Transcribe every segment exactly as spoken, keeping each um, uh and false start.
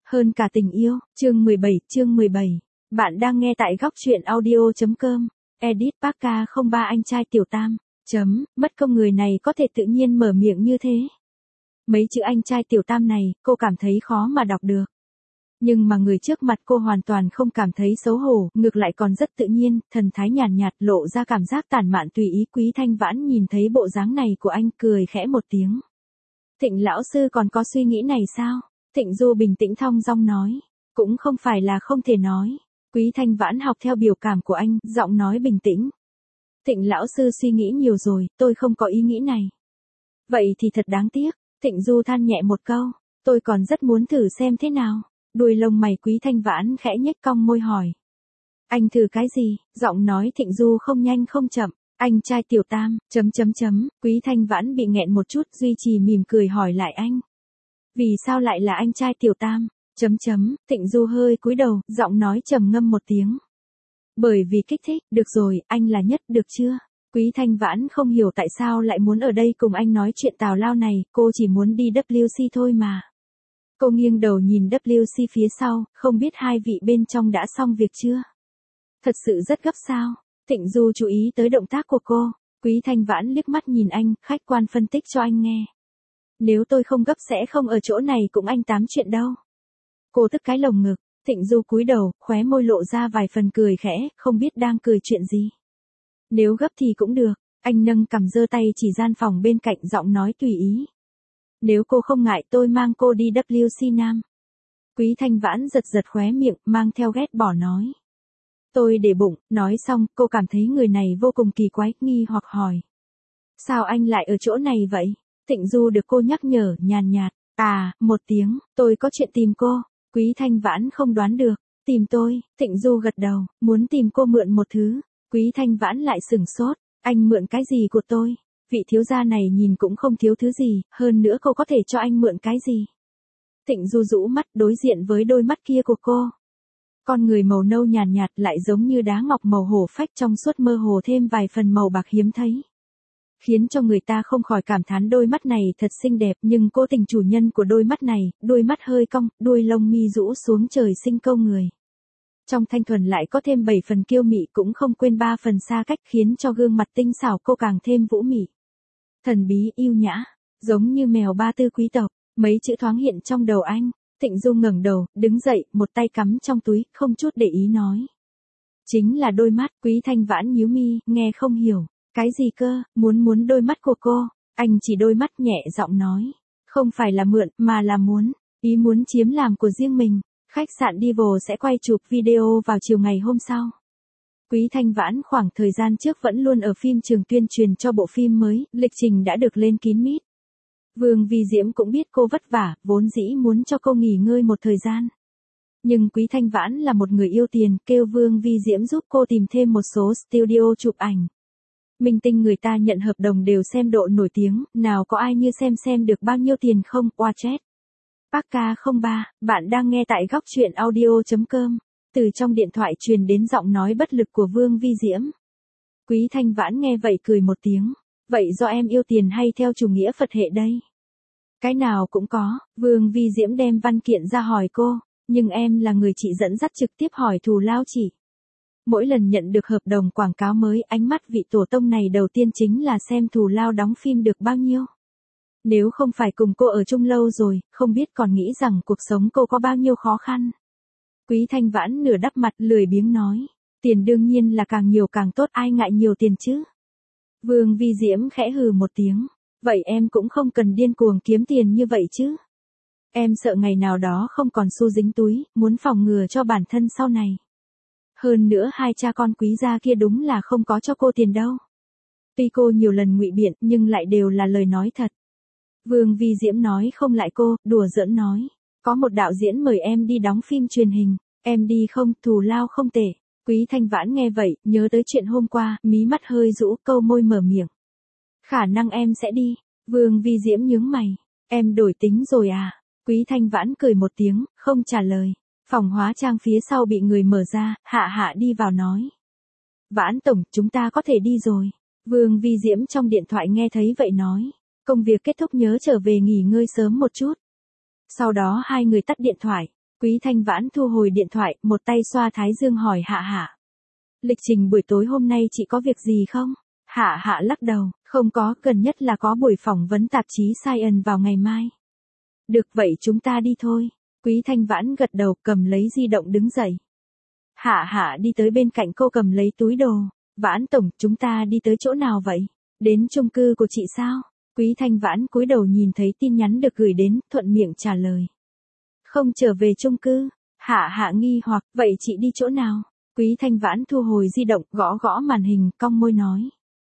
Hơn cả tình yêu, chương mười bảy, chương mười bảy. Bạn đang nghe tại góc truyện audio.com. Edit Parka không ba anh trai tiểu tam. Chấm, mất công người này có thể tự nhiên mở miệng như thế. Mấy chữ anh trai tiểu tam này, cô cảm thấy khó mà đọc được. Nhưng mà người trước mặt cô hoàn toàn không cảm thấy xấu hổ, ngược lại còn rất tự nhiên, thần thái nhàn nhạt, nhạt lộ ra cảm giác tản mạn tùy ý. Quý Thanh Vãn nhìn thấy bộ dáng này của anh cười khẽ một tiếng. Thịnh lão sư còn có suy nghĩ này sao? Thịnh Du bình tĩnh thong dong nói. Cũng không phải là không thể nói. Quý Thanh Vãn học theo biểu cảm của anh, giọng nói bình tĩnh. Thịnh lão sư suy nghĩ nhiều rồi, tôi không có ý nghĩ này. Vậy thì thật đáng tiếc. Thịnh Du than nhẹ một câu. Tôi còn rất muốn thử xem thế nào. Đuôi lông mày Quý Thanh Vãn khẽ nhếch cong môi hỏi. Anh thử cái gì? Giọng nói Thịnh Du không nhanh không chậm. Anh trai tiểu tam, chấm chấm chấm. Quý Thanh Vãn bị nghẹn một chút, duy trì mỉm cười hỏi lại anh. Vì sao lại là anh trai tiểu tam? Chấm chấm, Thịnh Du hơi cúi đầu, giọng nói trầm ngâm một tiếng. Bởi vì kích thích, được rồi, anh là nhất, được chưa? Quý Thanh Vãn không hiểu tại sao lại muốn ở đây cùng anh nói chuyện tào lao này, cô chỉ muốn đi W C thôi mà. Cô nghiêng đầu nhìn W C phía sau, không biết hai vị bên trong đã xong việc chưa? Thật sự rất gấp sao? Thịnh Du chú ý tới động tác của cô. Quý Thanh Vãn liếc mắt nhìn anh, khách quan phân tích cho anh nghe. Nếu tôi không gấp sẽ không ở chỗ này cùng anh tám chuyện đâu. Cô tức cái lồng ngực. Thịnh Du cúi đầu, khóe môi lộ ra vài phần cười khẽ, không biết đang cười chuyện gì. Nếu gấp thì cũng được. Anh nâng cằm giơ tay chỉ gian phòng bên cạnh, giọng nói tùy ý. Nếu cô không ngại tôi mang cô đi W C Nam. Quý Thanh Vãn giật giật khóe miệng, mang theo ghét bỏ nói. Tôi để bụng, nói xong, cô cảm thấy người này vô cùng kỳ quái, nghi hoặc hỏi. Sao anh lại ở chỗ này vậy? Thịnh Du được cô nhắc nhở, nhàn nhạt. À, một tiếng, tôi có chuyện tìm cô. Quý Thanh Vãn không đoán được. Tìm tôi, Thịnh Du gật đầu, muốn tìm cô mượn một thứ. Quý Thanh Vãn lại sửng sốt. Anh mượn cái gì của tôi? Vị thiếu gia này nhìn cũng không thiếu thứ gì, hơn nữa cô có thể cho anh mượn cái gì? Thịnh Du rũ mắt đối diện với đôi mắt kia của cô. Con người màu nâu nhàn nhạt, nhạt lại giống như đá ngọc màu hổ phách trong suốt mơ hồ thêm vài phần màu bạc hiếm thấy. Khiến cho người ta không khỏi cảm thán đôi mắt này thật xinh đẹp, nhưng cô tình chủ nhân của đôi mắt này, đôi mắt hơi cong, đuôi lông mi rũ xuống trời sinh câu người. Trong thanh thuần lại có thêm bảy phần kiêu mị, cũng không quên ba phần xa cách, khiến cho gương mặt tinh xảo cô càng thêm vũ mị. Thần bí yêu nhã, giống như mèo ba tư quý tộc, mấy chữ thoáng hiện trong đầu anh. Thịnh Du ngẩng đầu, đứng dậy, một tay cắm trong túi, không chút để ý nói. Chính là đôi mắt. Quý Thanh Vãn nhíu mi, nghe không hiểu. Cái gì cơ? Muốn muốn đôi mắt của cô? Anh chỉ đôi mắt nhẹ giọng nói. Không phải là mượn, mà là muốn. Ý muốn chiếm làm của riêng mình. Khách sạn Dival sẽ quay chụp video vào chiều ngày hôm sau. Quý Thanh Vãn khoảng thời gian trước vẫn luôn ở phim trường tuyên truyền cho bộ phim mới, lịch trình đã được lên kín mít. Vương Vi Diễm cũng biết cô vất vả, vốn dĩ muốn cho cô nghỉ ngơi một thời gian. Nhưng Quý Thanh Vãn là một người yêu tiền, kêu Vương Vi Diễm giúp cô tìm thêm một số studio chụp ảnh. Minh tinh người ta nhận hợp đồng đều xem độ nổi tiếng, nào có ai như xem xem được bao nhiêu tiền không, oa chết. Parka không ba, bạn đang nghe tại góc truyện audio.com. Từ trong điện thoại truyền đến giọng nói bất lực của Vương Vi Diễm. Quý Thanh Vãn nghe vậy cười một tiếng. Vậy do em yêu tiền hay theo chủ nghĩa Phật hệ đây? Cái nào cũng có. Vương Vi Diễm đem văn kiện ra hỏi cô. Nhưng em là người chị dẫn dắt trực tiếp hỏi thù lao chỉ. Mỗi lần nhận được hợp đồng quảng cáo mới, ánh mắt vị tổ tông này đầu tiên chính là xem thù lao đóng phim được bao nhiêu. Nếu không phải cùng cô ở chung lâu rồi, không biết còn nghĩ rằng cuộc sống cô có bao nhiêu khó khăn. Quý Thanh Vãn nửa đắp mặt lười biếng nói. Tiền đương nhiên là càng nhiều càng tốt, ai ngại nhiều tiền chứ. Vương Vi Diễm khẽ hừ một tiếng. Vậy em cũng không cần điên cuồng kiếm tiền như vậy chứ. Em sợ ngày nào đó không còn xu dính túi, muốn phòng ngừa cho bản thân sau này. Hơn nữa hai cha con quý gia kia đúng là không có cho cô tiền đâu. Tuy cô nhiều lần ngụy biện nhưng lại đều là lời nói thật. Vương Vi Diễm nói không lại cô, đùa giỡn nói. Có một đạo diễn mời em đi đóng phim truyền hình, em đi không, thù lao không tệ. Quý Thanh Vãn nghe vậy, nhớ tới chuyện hôm qua, mí mắt hơi rũ, câu môi mở miệng. Khả năng em sẽ đi. Vương Vi Diễm nhướng mày. Em đổi tính rồi à? Quý Thanh Vãn cười một tiếng, không trả lời. Phòng hóa trang phía sau bị người mở ra, Hạ Hạ đi vào nói. Vãn tổng, chúng ta có thể đi rồi. Vương Vi Diễm trong điện thoại nghe thấy vậy nói. Công việc kết thúc nhớ trở về nghỉ ngơi sớm một chút. Sau đó hai người tắt điện thoại. Quý Thanh Vãn thu hồi điện thoại, một tay xoa thái dương hỏi Hạ Hạ. Lịch trình buổi tối hôm nay chị có việc gì không? Hạ Hạ lắc đầu, không có, gần nhất là có buổi phỏng vấn tạp chí Science vào ngày mai. Được vậy chúng ta đi thôi. Quý Thanh Vãn gật đầu cầm lấy di động đứng dậy. Hạ Hạ đi tới bên cạnh cô cầm lấy túi đồ. Vãn tổng, chúng ta đi tới chỗ nào vậy? Đến chung cư của chị sao? Quý Thanh Vãn cúi đầu nhìn thấy tin nhắn được gửi đến, thuận miệng trả lời. Không trở về chung cư. Hạ Hạ nghi hoặc, vậy chị đi chỗ nào? Quý Thanh Vãn thu hồi di động, gõ gõ màn hình, cong môi nói.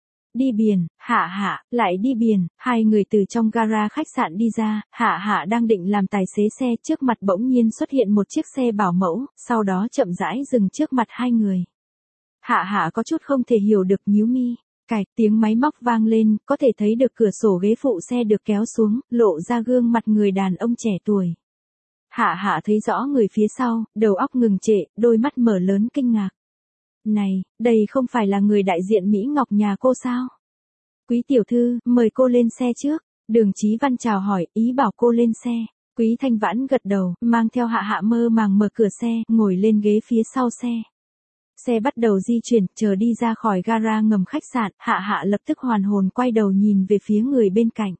Đi biển. Hạ Hạ, lại đi biển. Hai người từ trong gara khách sạn đi ra, Hạ Hạ đang định làm tài xế xe, trước mặt bỗng nhiên xuất hiện một chiếc xe bảo mẫu, sau đó chậm rãi dừng trước mặt hai người. Hạ Hạ có chút không thể hiểu được, nhíu mi. Cạch, tiếng máy móc vang lên, có thể thấy được cửa sổ ghế phụ xe được kéo xuống, lộ ra gương mặt người đàn ông trẻ tuổi. Hạ Hạ thấy rõ người phía sau, đầu óc ngừng trệ, đôi mắt mở lớn kinh ngạc. Này, đây không phải là người đại diện Mỹ Ngọc nhà cô sao? Quý tiểu thư, mời cô lên xe trước. Đường Chí Văn chào hỏi, ý bảo cô lên xe. Quý Thanh Vãn gật đầu, mang theo Hạ Hạ mơ màng mở cửa xe, ngồi lên ghế phía sau xe. Xe bắt đầu di chuyển, chờ đi ra khỏi gara ngầm khách sạn, Hạ Hạ lập tức hoàn hồn quay đầu nhìn về phía người bên cạnh.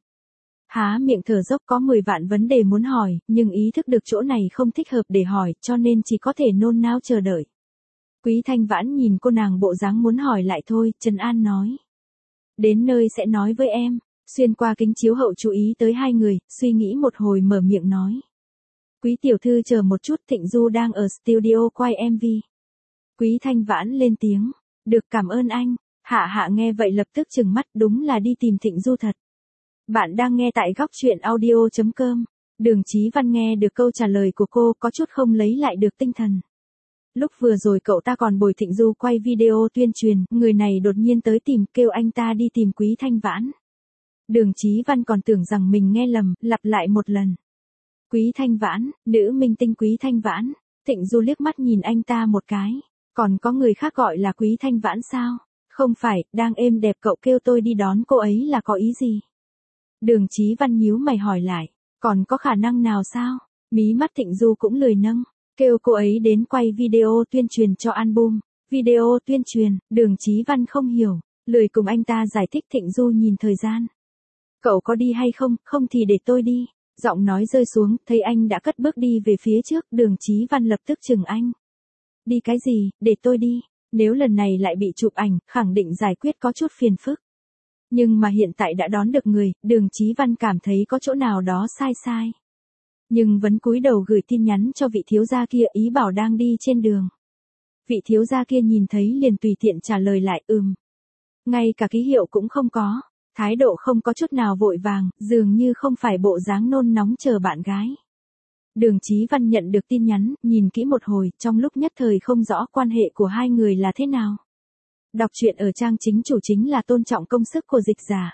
Há miệng thở dốc, có mười vạn vấn đề muốn hỏi, nhưng ý thức được chỗ này không thích hợp để hỏi, cho nên chỉ có thể nôn nao chờ đợi. Quý Thanh Vãn nhìn cô nàng bộ dáng muốn hỏi lại thôi, trấn an nói. Đến nơi sẽ nói với em. Xuyên qua kính chiếu hậu chú ý tới hai người, suy nghĩ một hồi mở miệng nói. Quý tiểu thư chờ một chút, Thịnh Du đang ở studio quay em vê. Quý Thanh Vãn lên tiếng. Được, cảm ơn anh. Hạ Hạ nghe vậy lập tức trừng mắt, đúng là đi tìm Thịnh Du thật. Bạn đang nghe tại góc truyện audio chấm com. Đường Chí Văn nghe được câu trả lời của cô, có chút không lấy lại được tinh thần. Lúc vừa rồi cậu ta còn bồi Thịnh Du quay video tuyên truyền, người này đột nhiên tới tìm, kêu anh ta đi tìm Quý Thanh Vãn. Đường Chí Văn còn tưởng rằng mình nghe lầm, lặp lại một lần. Quý Thanh Vãn, nữ minh tinh Quý Thanh Vãn. Thịnh Du liếc mắt nhìn anh ta một cái. Còn có người khác gọi là Quý Thanh Vãn sao? Không phải, đang êm đẹp cậu kêu tôi đi đón cô ấy là có ý gì? Đường Chí Văn nhíu mày hỏi lại, còn có khả năng nào sao? Mí mắt Thịnh Du cũng lười nâng, kêu cô ấy đến quay video tuyên truyền cho album. Video tuyên truyền, Đường Chí Văn không hiểu, lười cùng anh ta giải thích. Thịnh Du nhìn thời gian. Cậu có đi hay không, không thì để tôi đi. Giọng nói rơi xuống, thấy anh đã cất bước đi về phía trước, Đường Chí Văn lập tức chừng anh. Đi cái gì, để tôi đi. Nếu lần này lại bị chụp ảnh, khẳng định giải quyết có chút phiền phức. Nhưng mà hiện tại đã đón được người, Đường Chí Văn cảm thấy có chỗ nào đó sai sai. Nhưng vẫn cúi đầu gửi tin nhắn cho vị thiếu gia kia, ý bảo đang đi trên đường. Vị thiếu gia kia nhìn thấy liền tùy tiện trả lời lại ừm. Ngay cả ký hiệu cũng không có, thái độ không có chút nào vội vàng, dường như không phải bộ dáng nôn nóng chờ bạn gái. Đường Chí Văn nhận được tin nhắn, nhìn kỹ một hồi, trong lúc nhất thời không rõ quan hệ của hai người là thế nào. Đọc truyện ở trang chính chủ chính là tôn trọng công sức của dịch giả.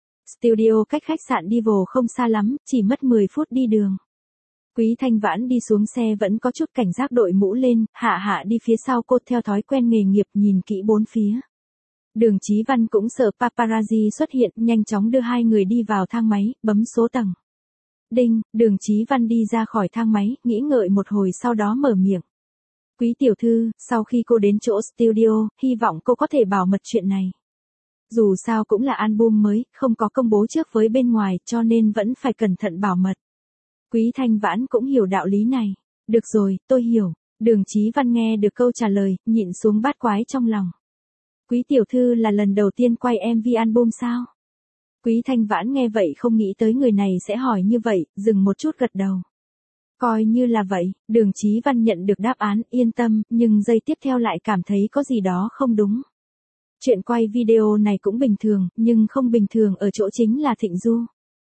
Studio cách khách sạn Divo không xa lắm, chỉ mất mười phút đi đường. Quý Thanh Vãn đi xuống xe vẫn có chút cảnh giác, đội mũ lên, Hạ Hạ đi phía sau cô theo thói quen nghề nghiệp nhìn kỹ bốn phía. Đường Chí Văn cũng sợ paparazzi xuất hiện, nhanh chóng đưa hai người đi vào thang máy, bấm số tầng. Đinh, Đường Chí Văn đi ra khỏi thang máy, nghĩ ngợi một hồi sau đó mở miệng. Quý tiểu thư, sau khi cô đến chỗ studio, hy vọng cô có thể bảo mật chuyện này. Dù sao cũng là album mới, không có công bố trước với bên ngoài, cho nên vẫn phải cẩn thận bảo mật. Quý Thanh Vãn cũng hiểu đạo lý này. Được rồi, tôi hiểu. Đường Chí Văn nghe được câu trả lời, nhịn xuống bát quái trong lòng. Quý tiểu thư là lần đầu tiên quay em vê album sao? Quý Thanh Vãn nghe vậy không nghĩ tới người này sẽ hỏi như vậy, dừng một chút gật đầu. Coi như là vậy, Đường Chí Văn nhận được đáp án, yên tâm, nhưng giây tiếp theo lại cảm thấy có gì đó không đúng. Chuyện quay video này cũng bình thường, nhưng không bình thường ở chỗ chính là Thịnh Du.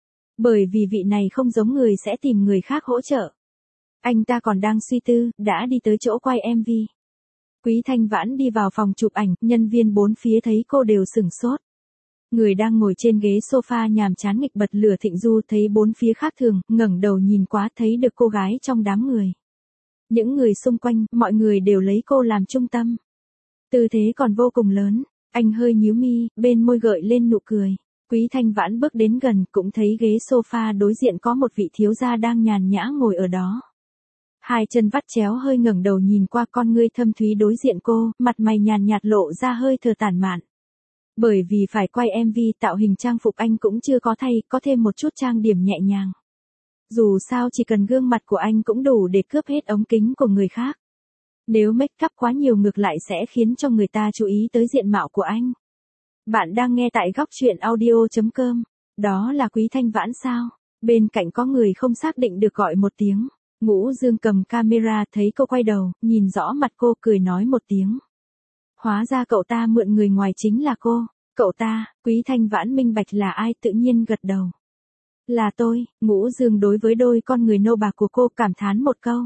Bởi vì vị này không giống người sẽ tìm người khác hỗ trợ. Anh ta còn đang suy tư, đã đi tới chỗ quay em vê. Quý Thanh Vãn đi vào phòng chụp ảnh, nhân viên bốn phía thấy cô đều sửng sốt. Người đang ngồi trên ghế sofa nhàm chán nghịch bật lửa Thịnh Du thấy bốn phía khác thường, ngẩng đầu nhìn quá thấy được cô gái trong đám người. Những người xung quanh, mọi người đều lấy cô làm trung tâm. Tư thế còn vô cùng lớn, anh hơi nhíu mi, bên môi gợi lên nụ cười. Quý Thanh Vãn bước đến gần, cũng thấy ghế sofa đối diện có một vị thiếu gia đang nhàn nhã ngồi ở đó. Hai chân vắt chéo hơi ngẩng đầu nhìn qua con ngươi thâm thúy đối diện cô, mặt mày nhàn nhạt lộ ra hơi thở tản mạn. Bởi vì phải quay em vê tạo hình trang phục anh cũng chưa có thay, có thêm một chút trang điểm nhẹ nhàng. Dù sao chỉ cần gương mặt của anh cũng đủ để cướp hết ống kính của người khác. Nếu make up quá nhiều ngược lại sẽ khiến cho người ta chú ý tới diện mạo của anh. Bạn đang nghe tại góc chuyện audio chấm com. Đó là Quý Thanh Vãn sao? Bên cạnh có người không xác định được gọi một tiếng. Ngũ Dương cầm camera thấy cô quay đầu, nhìn rõ mặt cô cười nói một tiếng. Hóa ra cậu ta mượn người ngoài chính là cô. Cậu ta, Quý Thanh Vãn minh bạch là ai tự nhiên gật đầu. Là tôi, Ngũ Dương đối với đôi con người nâu bạc của cô cảm thán một câu.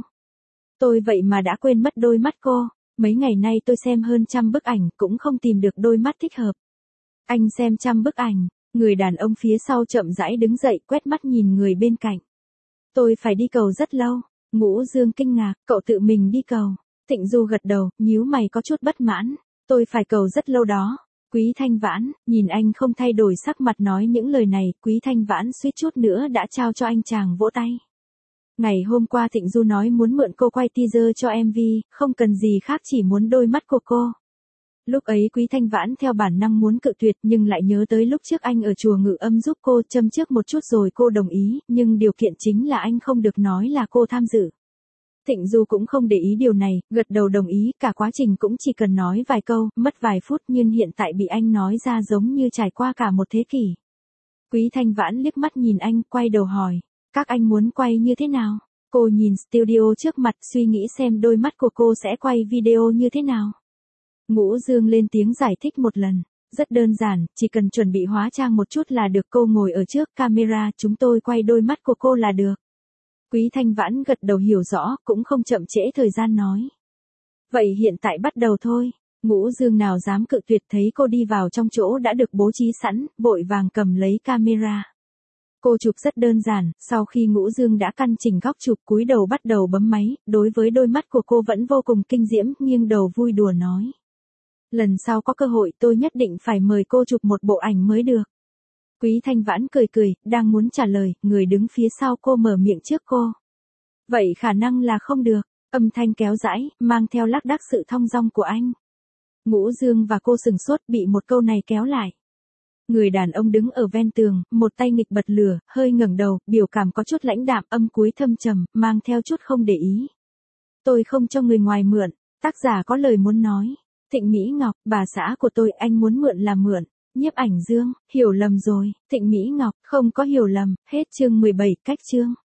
Tôi vậy mà đã quên mất đôi mắt cô, mấy ngày nay tôi xem hơn trăm bức ảnh cũng không tìm được đôi mắt thích hợp. Anh xem trăm bức ảnh, người đàn ông phía sau chậm rãi đứng dậy quét mắt nhìn người bên cạnh. Tôi phải đi cầu rất lâu, Ngũ Dương kinh ngạc, cậu tự mình đi cầu. Thịnh Du gật đầu, nhíu mày có chút bất mãn, tôi phải cầu rất lâu đó. Quý Thanh Vãn, nhìn anh không thay đổi sắc mặt nói những lời này, Quý Thanh Vãn suýt chút nữa đã trao cho anh chàng vỗ tay. Ngày hôm qua Thịnh Du nói muốn mượn cô quay teaser cho em vê, không cần gì khác chỉ muốn đôi mắt của cô. Lúc ấy Quý Thanh Vãn theo bản năng muốn cự tuyệt nhưng lại nhớ tới lúc trước anh ở chùa Ngự Âm giúp cô châm trước một chút rồi cô đồng ý, nhưng điều kiện chính là anh không được nói là cô tham dự. Thịnh Du cũng không để ý điều này, gật đầu đồng ý, cả quá trình cũng chỉ cần nói vài câu, mất vài phút nhưng hiện tại bị anh nói ra giống như trải qua cả một thế kỷ. Quý Thanh Vãn liếc mắt nhìn anh, quay đầu hỏi, các anh muốn quay như thế nào? Cô nhìn studio trước mặt suy nghĩ xem đôi mắt của cô sẽ quay video như thế nào. Ngũ Dương lên tiếng giải thích một lần, rất đơn giản, chỉ cần chuẩn bị hóa trang một chút là được, cô ngồi ở trước camera, chúng tôi quay đôi mắt của cô là được. Quý Thanh Vãn gật đầu hiểu rõ, cũng không chậm trễ thời gian nói. Vậy hiện tại bắt đầu thôi. Ngũ Dương nào dám cự tuyệt, thấy cô đi vào trong chỗ đã được bố trí sẵn, vội vàng cầm lấy camera. Cô chụp rất đơn giản, sau khi Ngũ Dương đã căn chỉnh góc chụp cúi đầu bắt đầu bấm máy, đối với đôi mắt của cô vẫn vô cùng kinh diễm, nghiêng đầu vui đùa nói. Lần sau có cơ hội tôi nhất định phải mời cô chụp một bộ ảnh mới được. Quý Thanh Vãn cười cười, đang muốn trả lời, người đứng phía sau cô mở miệng trước cô. Vậy khả năng là không được, âm thanh kéo dãi, mang theo lác đác sự thong dong của anh. Ngũ Dương và cô sừng sốt bị một câu này kéo lại. Người đàn ông đứng ở ven tường, một tay nghịch bật lửa, hơi ngẩng đầu, biểu cảm có chút lãnh đạm, âm cuối thâm trầm, mang theo chút không để ý. Tôi không cho người ngoài mượn, tác giả có lời muốn nói. Thịnh Mỹ Ngọc, bà xã của tôi, anh muốn mượn là mượn. Nhiếp Ảnh Dương, hiểu lầm rồi. Thịnh Mỹ Ngọc, không có hiểu lầm. Hết chương mười bảy, cách chương.